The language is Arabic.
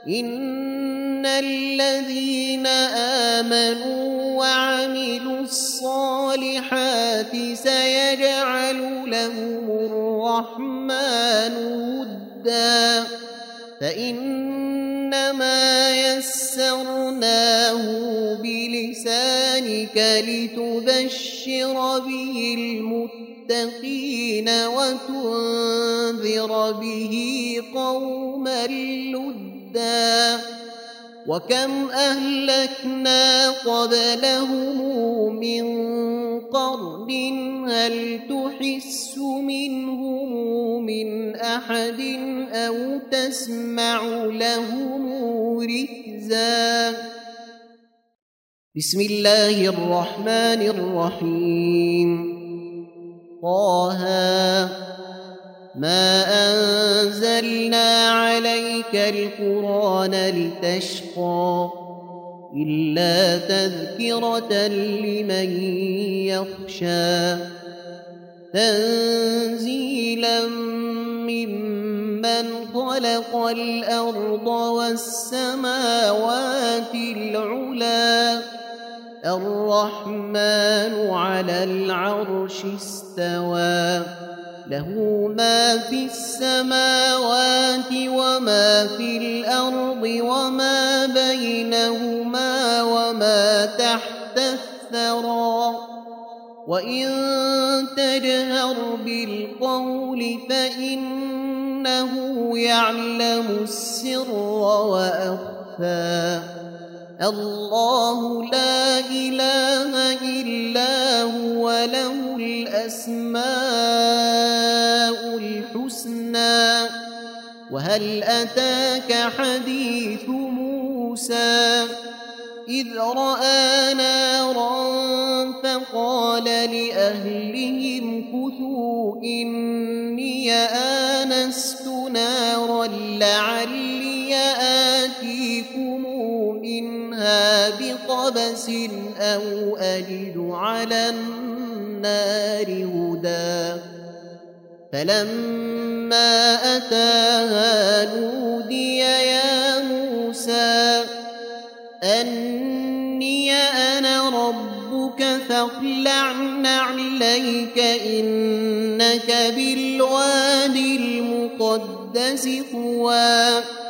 إن الذين آمنوا وعملوا الصالحات سيجعل لهم الرحمن ودا فإنما يسرناه بلسانك لتبشر به المتقين وتنذر به قوما لدا وكم أهلكنا قبلهم من قرن هل تحس منهم من أحد أو تسمع لهم ركزا بسم الله الرحمن الرحيم طه ما أنزلنا عليك القرآن لتشقى إلا تذكرة لمن يخشى تنزيلا ممن خلق الأرض والسماوات العلى الرحمن على العرش استوى له ما في السماوات وما في الأرض وما بينهما وما تحت الثرى وإن تجهر بالقول فإنه يعلم السر وأخفى الله لا إله إلا هو له الأسماء الحسنى وهل أتاك حديث موسى إذ رأى نارا فقال لأهلهم كثوا إني آنست نارا لعلي آتيكم منها بقبس أو أجد على النار هدى فلما أتاها نودي يا موسى أني أنا ربك فاخلع نعليك إنك بالوادي المقدس طوى